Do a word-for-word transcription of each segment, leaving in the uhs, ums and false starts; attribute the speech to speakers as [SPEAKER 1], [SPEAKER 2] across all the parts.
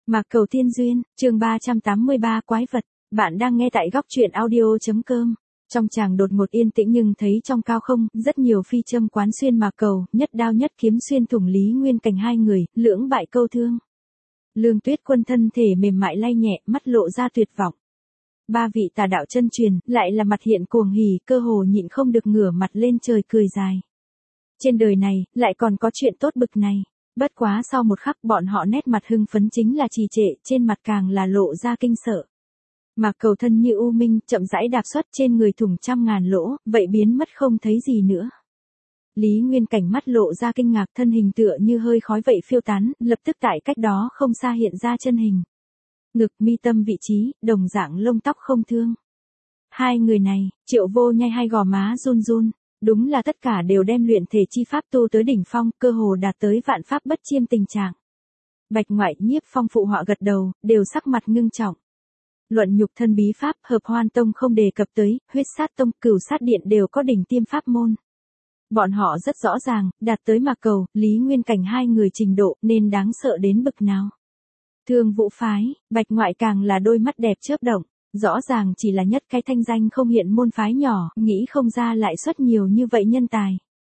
[SPEAKER 1] Mạc Cầu Tiên Duyên, chương ba trăm tám mươi ba Quái vật, bạn đang nghe tại góc truyện audio.com. Trong tràng đột ngột yên tĩnh nhưng thấy trong cao không, rất nhiều phi châm quán xuyên Mạc Cầu, nhất đao nhất kiếm xuyên thủng Lý Nguyên Cảnh hai người, lưỡng bại câu thương. Lương Tuyết Quân thân thể mềm mại lay nhẹ, mắt lộ ra tuyệt vọng. Ba vị tà đạo chân truyền, lại là mặt hiện cuồng hỉ, cơ hồ nhịn không được ngửa mặt lên trời cười dài. Trên đời này, lại còn có chuyện tốt bực này. Bất quá sau một khắc bọn họ nét mặt hưng phấn chính là trì trệ, trên mặt càng là lộ ra kinh sợ. Mạc Cầu thân như u minh, chậm rãi đạp xuất trên người thủng trăm ngàn lỗ, vậy biến mất không thấy gì nữa. Lý Nguyên Cảnh mắt lộ ra kinh ngạc, thân hình tựa như hơi khói vậy phiêu tán, lập tức tại cách đó không xa hiện ra chân hình. Ngực mi tâm vị trí, đồng dạng lông tóc không thương. Hai người này, Triệu Vô Nhai hai gò má run run. Đúng là tất cả đều đem luyện thể chi pháp tu tới đỉnh phong, cơ hồ đạt tới vạn pháp bất chiêm tình trạng. Bạch Ngoại, Nhiếp Phong phụ họa gật đầu, đều sắc mặt ngưng trọng. Luận nhục thân bí pháp, Hợp Hoan Tông không đề cập tới, Huyết Sát Tông, Cửu Sát Điện đều có đỉnh tiêm pháp môn. Bọn họ rất rõ ràng, đạt tới Mạc Cầu, Lý Nguyên Cảnh hai người trình độ nên đáng sợ đến bực nào. Thương Vũ phái, Bạch Ngoại càng là đôi mắt đẹp chớp động. Rõ ràng chỉ là nhất cái thanh danh không hiện môn phái nhỏ, nghĩ không ra lại xuất nhiều như vậy nhân tài.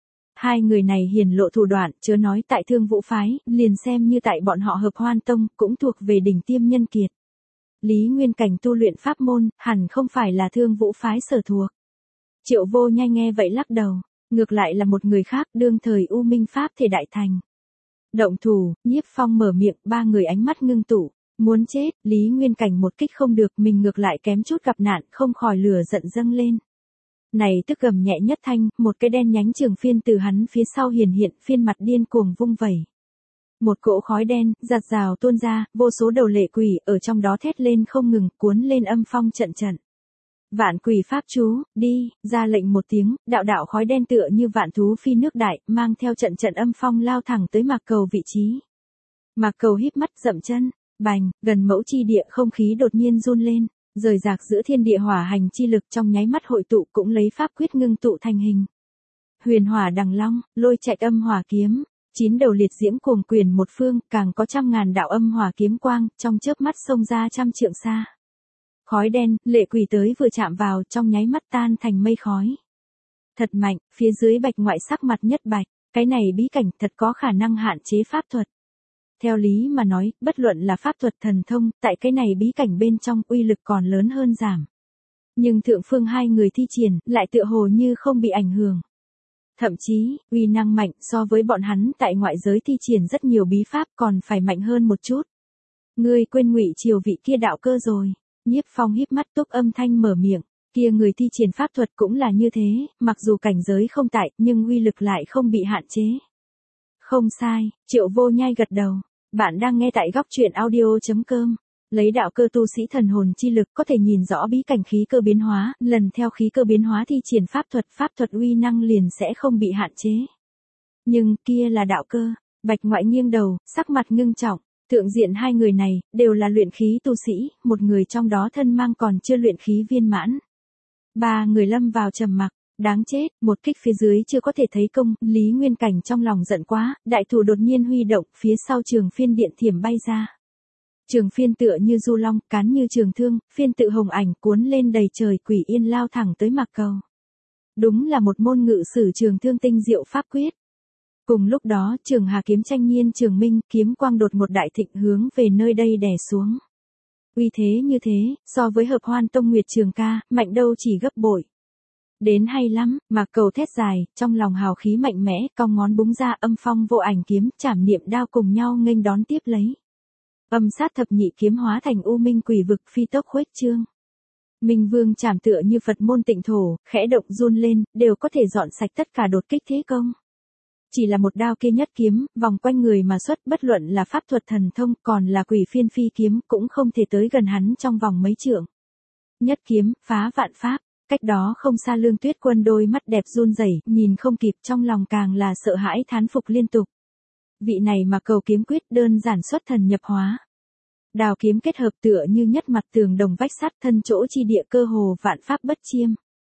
[SPEAKER 1] Hai người này hiển lộ thủ đoạn, chớ nói tại Thương Vũ phái, liền xem như tại bọn họ Hợp Hoan Tông, cũng thuộc về đỉnh tiêm nhân kiệt. Lý Nguyên Cảnh tu luyện pháp môn, hẳn không phải là Thương Vũ phái sở thuộc. Triệu Vô Nhai nghe vậy lắc đầu, ngược lại là một người khác, đương thời U Minh Pháp thể đại thành. Động thủ, Nhiếp Phong mở miệng, ba người ánh mắt ngưng tụ. Muốn chết, Lý Nguyên Cảnh một kích không được, mình ngược lại kém chút gặp nạn, không khỏi lửa giận dâng lên. Này tức gầm nhẹ nhất thanh, một cái đen nhánh trường phiên từ hắn phía sau hiển hiện, phiên mặt điên cuồng vung vẩy. Một cỗ khói đen, giạt rào tuôn ra, vô số đầu lệ quỷ, ở trong đó thét lên không ngừng, cuốn lên âm phong trận trận. Vạn quỷ pháp chú, đi, ra lệnh một tiếng, đạo đạo khói đen tựa như vạn thú phi nước đại, mang theo trận trận âm phong lao thẳng tới Mạc Cầu vị trí. Mạc Cầu híp mắt dậm chân. Bành, gần mẫu chi địa không khí đột nhiên run lên, rời rạc giữa thiên địa hỏa hành chi lực trong nháy mắt hội tụ cũng lấy pháp quyết ngưng tụ thành hình. Huyền hỏa đằng long, lôi chạy âm hỏa kiếm, chín đầu liệt diễm cuồng quyền một phương, càng có trăm ngàn đạo âm hỏa kiếm quang, trong chớp mắt xông ra trăm trượng xa. Khói đen, lệ quỷ tới vừa chạm vào, trong nháy mắt tan thành mây khói. Thật mạnh, phía dưới Bạch Ngoại sắc mặt nhất bạch, cái này bí cảnh thật có khả năng hạn chế pháp thuật. Theo lý mà nói, bất luận là pháp thuật thần thông, tại cái này bí cảnh bên trong uy lực còn lớn hơn giảm. Nhưng thượng phương hai người thi triển, lại tựa hồ như không bị ảnh hưởng. Thậm chí, uy năng mạnh so với bọn hắn tại ngoại giới thi triển rất nhiều bí pháp còn phải mạnh hơn một chút. Ngươi quên Ngụy Triều vị kia đạo cơ rồi. Nhiếp Phong híp mắt túc âm thanh mở miệng, kia người thi triển pháp thuật cũng là như thế, mặc dù cảnh giới không tại, nhưng uy lực lại không bị hạn chế. Không sai, Triệu Vô Nhai gật đầu. Bạn đang nghe tại góc truyện audio.com. Lấy đạo cơ tu sĩ thần hồn chi lực có thể nhìn rõ bí cảnh khí cơ biến hóa, lần theo khí cơ biến hóa thi triển pháp thuật, pháp thuật uy năng liền sẽ không bị hạn chế. Nhưng kia là đạo cơ. Bạch Ngoại nghiêng đầu, sắc mặt ngưng trọng. Thượng diện hai người này đều là luyện khí tu sĩ, một người trong đó thân mang còn chưa luyện khí viên mãn. Ba người lâm vào trầm mặc. Đáng chết, một kích phía dưới chưa có thể thấy công, Lý Nguyên Cảnh trong lòng giận quá, đại thủ đột nhiên huy động, phía sau trường phiên điện thiểm bay ra. Trường phiên tựa như du long, cán như trường thương, phiên tự hồng ảnh cuốn lên đầy trời, quỷ yên lao thẳng tới Mạc Cầu. Đúng là một môn ngự sử trường thương tinh diệu pháp quyết. Cùng lúc đó, Trường Hà kiếm tranh nhiên trường minh, kiếm quang đột một đại thịnh hướng về nơi đây đè xuống. Uy thế như thế, so với Hợp Hoan Tông Nguyệt Trường Ca, mạnh đâu chỉ gấp bội. Đến hay lắm, Mạc Cầu thét dài, trong lòng hào khí mạnh mẽ, cong ngón búng ra âm phong vô ảnh kiếm, trảm niệm đao cùng nhau nghênh đón tiếp lấy. Âm sát thập nhị kiếm hóa thành u minh quỷ vực phi tốc khuếch trương. Minh Vương trảm tựa như Phật môn tịnh thổ, khẽ động run lên, đều có thể dọn sạch tất cả đột kích thế công. Chỉ là một đao kia nhất kiếm, vòng quanh người mà xuất, bất luận là pháp thuật thần thông, còn là quỷ phiên phi kiếm, cũng không thể tới gần hắn trong vòng mấy trượng. Nhất kiếm, phá vạn pháp. Cách đó không xa Lương Tuyết Quân đôi mắt đẹp run rẩy, nhìn không kịp, trong lòng càng là sợ hãi thán phục liên tục. Vị này mà cầu kiếm quyết đơn giản xuất thần nhập hóa. Đào kiếm kết hợp tựa như nhất mặt tường đồng vách sắt, thân chỗ chi địa cơ hồ vạn pháp bất chiêm.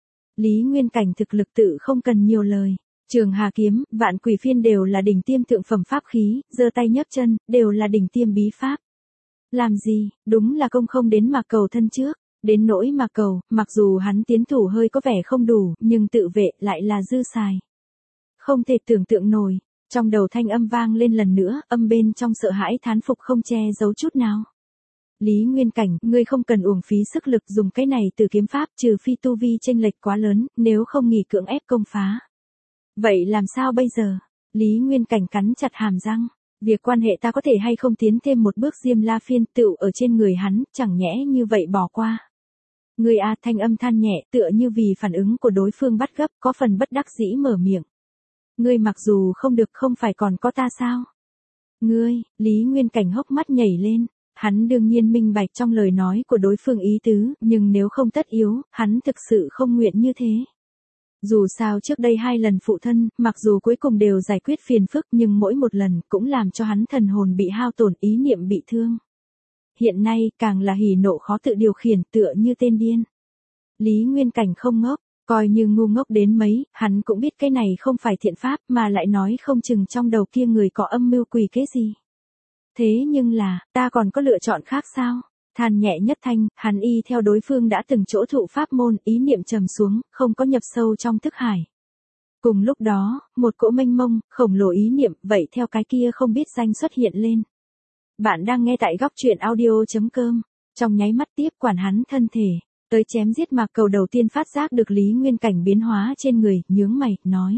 [SPEAKER 1] Lý Nguyên Cảnh thực lực tự không cần nhiều lời. Trường Hà kiếm, vạn quỷ phiên đều là đỉnh tiêm thượng phẩm pháp khí, giơ tay nhấc chân, đều là đỉnh tiêm bí pháp. Làm gì, đúng là công không đến mà cầu thân trước. Đến nỗi mà cầu, mặc dù hắn tiến thủ hơi có vẻ không đủ, nhưng tự vệ lại là dư xài. Không thể tưởng tượng nổi. Trong đầu thanh âm vang lên lần nữa, âm bên trong sợ hãi thán phục không che giấu chút nào. Lý Nguyên Cảnh, ngươi không cần uổng phí sức lực dùng cái này từ kiếm pháp, trừ phi tu vi chênh lệch quá lớn, nếu không nghỉ cưỡng ép công phá. Vậy làm sao bây giờ? Lý Nguyên Cảnh cắn chặt hàm răng. Việc quan hệ ta có thể hay không tiến thêm một bước Diêm La Phiên tựu ở trên người hắn, chẳng nhẽ như vậy bỏ qua. Ngươi a, thanh âm than nhẹ, tựa như vì phản ứng của đối phương bắt gấp, có phần bất đắc dĩ mở miệng. Ngươi mặc dù không được không phải còn có ta sao? Ngươi, Lý Nguyên Cảnh hốc mắt nhảy lên. Hắn đương nhiên minh bạch trong lời nói của đối phương ý tứ, nhưng nếu không tất yếu, hắn thực sự không nguyện như thế. Dù sao trước đây hai lần phụ thân, mặc dù cuối cùng đều giải quyết phiền phức nhưng mỗi một lần cũng làm cho hắn thần hồn bị hao tổn, ý niệm bị thương. Hiện nay càng là hỉ nộ khó tự điều khiển, tựa như tên điên. Lý Nguyên Cảnh không ngốc, coi như ngu ngốc đến mấy, hắn cũng biết cái này không phải thiện pháp mà lại nói không chừng trong đầu kia người có âm mưu quỷ kế gì. Thế nhưng là, ta còn có lựa chọn khác sao? Than nhẹ nhất thanh, hắn y theo đối phương đã từng chỗ thụ pháp môn, ý niệm trầm xuống, không có nhập sâu trong thức hải. Cùng lúc đó, một cỗ mênh mông, khổng lồ ý niệm, vậy theo cái kia không biết danh xuất hiện lên. Bạn đang nghe tại góc truyện audio chấm com, trong nháy mắt tiếp quản hắn thân thể, tới chém giết Mạc Cầu đầu tiên phát giác được Lý Nguyên Cảnh biến hóa trên người, nhướng mày, nói.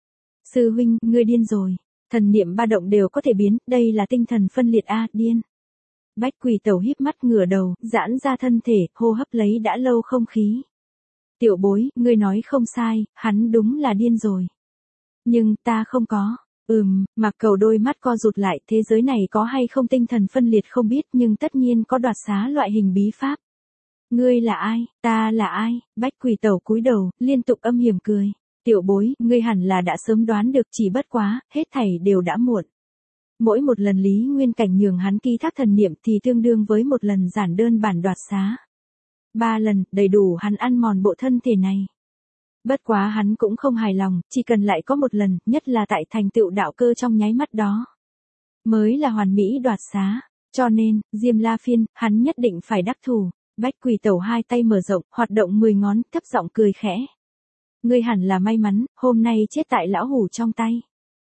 [SPEAKER 1] Sư huynh, ngươi điên rồi. Thần niệm ba động đều có thể biến, đây là tinh thần phân liệt a, điên. Bách Quỳ Tẩu híp mắt ngửa đầu, giãn ra thân thể, hô hấp lấy đã lâu không khí. Tiểu bối, ngươi nói không sai, hắn đúng là điên rồi. Nhưng ta không có. Ừm, Mạc Cầu đôi mắt co rụt lại, thế giới này có hay không tinh thần phân liệt không biết nhưng tất nhiên có đoạt xá loại hình bí pháp. Ngươi là ai, ta là ai? Bách Quỳ Tẩu cúi đầu, liên tục âm hiểm cười. Tiểu bối, ngươi hẳn là đã sớm đoán được, chỉ bất quá, hết thảy đều đã muộn. Mỗi một lần Lý Nguyên Cảnh nhường hắn ký thác thần niệm thì tương đương với một lần giản đơn bản đoạt xá. Ba lần, đầy đủ hắn ăn mòn bộ thân thể này. Bất quá hắn cũng không hài lòng, chỉ cần lại có một lần, nhất là tại thành tựu đạo cơ trong nháy mắt đó. Mới là hoàn mỹ đoạt xá. Cho nên, Diêm La Phiên, hắn nhất định phải đắc thủ. Bách Quỳ Tẩu hai tay mở rộng, hoạt động mười ngón, thấp giọng cười khẽ. Ngươi hẳn là may mắn, hôm nay chết tại lão hủ trong tay.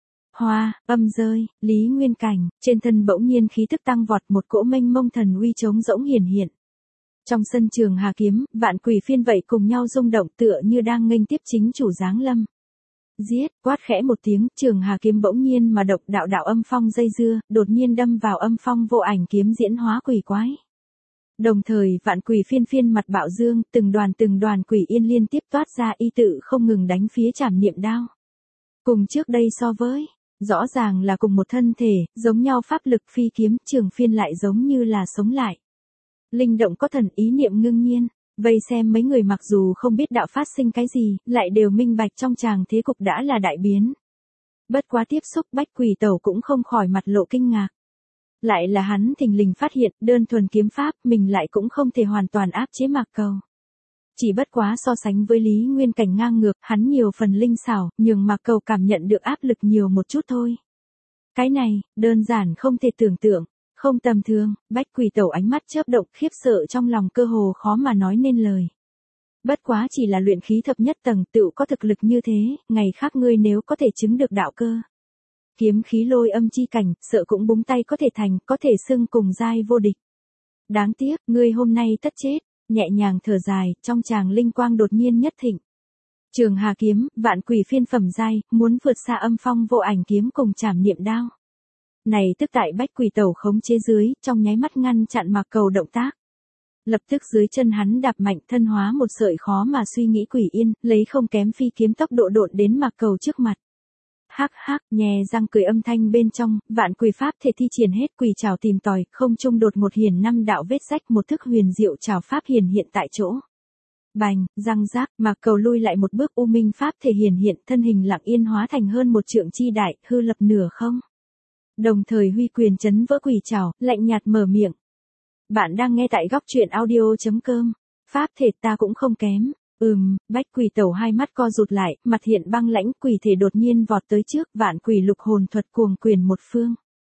[SPEAKER 1] Hoa, âm rơi, Lý Nguyên Cảnh, trên thân bỗng nhiên khí tức tăng vọt, một cỗ mênh mông thần uy trống rỗng hiển hiện. Trong sân Trường Hà Kiếm, vạn quỷ phiên vậy cùng nhau rung động tựa như đang nghênh tiếp chính chủ giáng lâm. Giết, quát khẽ một tiếng, Trường Hà Kiếm bỗng nhiên mà độc đạo đạo âm phong dây dưa, đột nhiên đâm vào âm phong vô ảnh kiếm diễn hóa quỷ quái. Đồng thời, vạn quỷ phiên phiên mặt bạo dương, từng đoàn từng đoàn quỷ yên liên tiếp toát ra y tự không ngừng đánh phía trảm niệm đao. Cùng trước đây so với, rõ ràng là cùng một thân thể, giống nhau pháp lực phi kiếm, Trường Phiên lại giống như là sống lại. Linh động có thần, ý niệm ngưng nhiên, vây xem mấy người mặc dù không biết đạo phát sinh cái gì, lại đều minh bạch trong tràng thế cục đã là đại biến. Bất quá tiếp xúc Bách Quỳ Tẩu cũng không khỏi mặt lộ kinh ngạc. Lại là hắn thình lình phát hiện, đơn thuần kiếm pháp, mình lại cũng không thể hoàn toàn áp chế Mạc Cầu. Chỉ bất quá so sánh với Lý Nguyên Cảnh ngang ngược, hắn nhiều phần linh xảo, nhường Mạc Cầu cảm nhận được áp lực nhiều một chút thôi. Cái này, đơn giản không thể tưởng tượng, không tầm thường. Bách Quỳ Tẩu ánh mắt chớp động, khiếp sợ trong lòng cơ hồ khó mà nói nên lời. Bất quá chỉ là luyện khí thập nhất tầng, tựu có thực lực như thế, ngày khác ngươi nếu có thể chứng được đạo cơ. Kiếm khí lôi âm chi cảnh, sợ cũng búng tay có thể thành, có thể xưng cùng giai vô địch. Đáng tiếc, ngươi hôm nay tất chết. Nhẹ nhàng thở dài, trong tràng linh quang đột nhiên nhất thịnh. Trường Hà Kiếm, vạn quỷ phiên phẩm giai, muốn vượt xa âm phong vô ảnh kiếm cùng trảm niệm đao. Này tức tại Bách Quỳ Tẩu khống chế dưới, trong nháy mắt ngăn chặn Mạc Cầu động tác. Lập tức dưới chân hắn đạp mạnh, thân hóa một sợi khó mà suy nghĩ quỷ yên, lấy không kém phi kiếm tốc độ độn đến Mạc Cầu trước mặt. Hắc hắc, nhè răng cười âm thanh bên trong, vạn quỷ pháp thể thi triển hết, quỷ trảo tìm tòi, không trung đột một hiển năm đạo vết rách, một thức huyền diệu trảo pháp hiển hiện tại chỗ. Bành, răng rác, Mạc Cầu lui lại một bước, u minh pháp thể hiển hiện, thân hình lặng yên hóa thành hơn một trượng chi đại, hư lập nửa không. Đồng thời huy quyền chấn vỡ quỷ trảo, lạnh nhạt mở miệng. Bạn đang nghe tại góc truyện audio chấm com. Pháp thể ta cũng không kém. Ừm, Bách Quỳ Tẩu hai mắt co rụt lại, mặt hiện băng lãnh, quỷ thể đột nhiên vọt tới trước, vạn quỷ lục hồn thuật cuồng quyền một phương.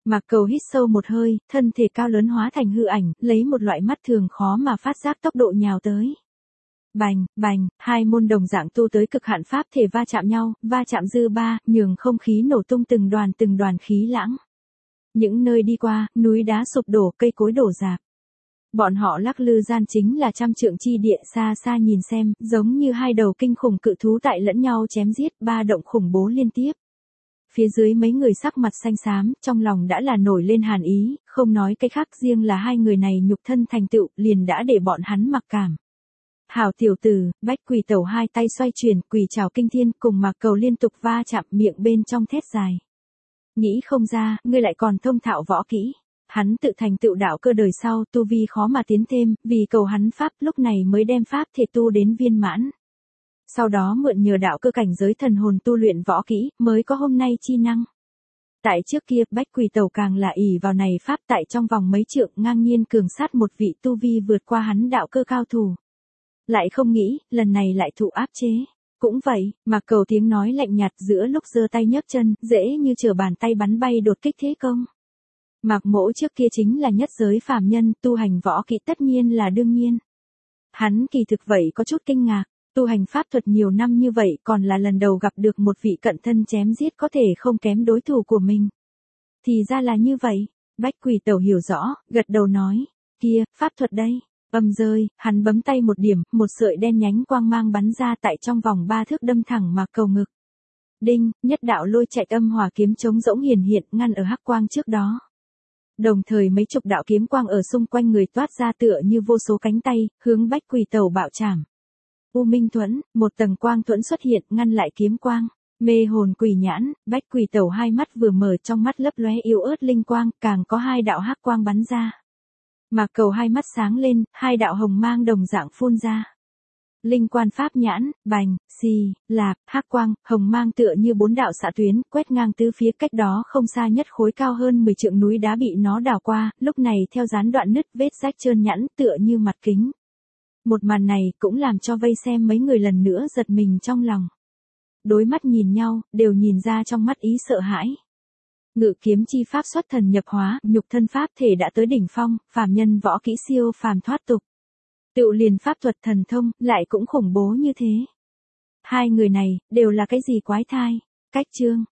[SPEAKER 1] Mạc Cầu hít sâu một hơi, thân thể cao lớn hóa thành hư ảnh, lấy một loại mắt thường khó mà phát giác tốc độ nhào tới. Bành, bành, hai môn đồng dạng tu tới cực hạn pháp thể va chạm nhau, va chạm dư ba, nhường không khí nổ tung từng đoàn từng đoàn khí lãng. Những nơi đi qua, núi đá sụp đổ, cây cối đổ rạp. Bọn họ lắc lư gian chính là trăm trượng chi địa, xa xa nhìn xem, giống như hai đầu kinh khủng cự thú tại lẫn nhau chém giết, ba động khủng bố liên tiếp. Phía dưới mấy người sắc mặt xanh xám, trong lòng đã là nổi lên hàn ý, không nói cái khác, riêng là hai người này nhục thân thành tựu, liền đã để bọn hắn mặc cảm. Hảo tiểu tử, Bách Quỷ Tẩu hai tay xoay chuyển, quỷ trảo kinh thiên, cùng Mạc Cầu liên tục va chạm, miệng bên trong thét dài. Nghĩ không ra, ngươi lại còn thông thạo võ kỹ. Hắn tự thành tựu đạo cơ đời sau, tu vi khó mà tiến thêm, vì cầu hắn pháp lúc này mới đem pháp thể tu đến viên mãn. Sau đó mượn nhờ đạo cơ cảnh giới thần hồn tu luyện võ kỹ, mới có hôm nay chi năng. Tại trước kia, Bách Quỷ Tẩu càng là ỷ vào này pháp tại trong vòng mấy trượng ngang nhiên cường sát một vị tu vi vượt qua hắn đạo cơ cao thủ. Lại không nghĩ, lần này lại thụ áp chế. Cũng vậy, Mạc Cầu tiếng nói lạnh nhạt giữa lúc giơ tay nhấc chân, dễ như trở bàn tay bắn bay đột kích thế công. Mạc Mỗ trước kia chính là nhất giới phàm nhân, tu hành võ kỹ tất nhiên là đương nhiên. Hắn kỳ thực vậy có chút kinh ngạc, tu hành pháp thuật nhiều năm như vậy còn là lần đầu gặp được một vị cận thân chém giết có thể không kém đối thủ của mình. Thì ra là như vậy, Bách Quỷ Tẩu hiểu rõ, gật đầu nói, kia, pháp thuật đây. Âm rơi, hắn bấm tay một điểm, một sợi đen nhánh quang mang bắn ra tại trong vòng ba thước đâm thẳng Mạc Cầu ngực. Đinh, nhất đạo lôi chạy âm hỏa kiếm chống rỗng hiển hiện ngăn ở hắc quang trước đó. Đồng thời mấy chục đạo kiếm quang ở xung quanh người toát ra tựa như vô số cánh tay, hướng Bách Quỷ Tẩu bạo chảm. U Minh Thuẫn, một tầng quang thuẫn xuất hiện ngăn lại kiếm quang. Mê hồn quỷ nhãn, Bách Quỷ Tẩu hai mắt vừa mở, trong mắt lấp lóe yếu ớt linh quang, càng có hai đạo hắc quang bắn ra. Mạc Cầu hai mắt sáng lên, hai đạo hồng mang đồng dạng phun ra. Linh quan pháp nhãn, bành, xì, lạp, hắc quang, hồng mang tựa như bốn đạo xạ tuyến, quét ngang tứ phía, cách đó không xa nhất khối cao hơn mười trượng núi đá bị nó đào qua, lúc này theo gián đoạn nứt vết rách trơn nhẵn tựa như mặt kính. Một màn này cũng làm cho vây xem mấy người lần nữa giật mình trong lòng. Đối mắt nhìn nhau, đều nhìn ra trong mắt ý sợ hãi. Ngự kiếm chi pháp xuất thần nhập hóa, nhục thân pháp thể đã tới đỉnh phong, phàm nhân võ kỹ siêu phàm thoát tục. Tựu liền pháp thuật thần thông, lại cũng khủng bố như thế. Hai người này, đều là cái gì quái thai? Cách chương.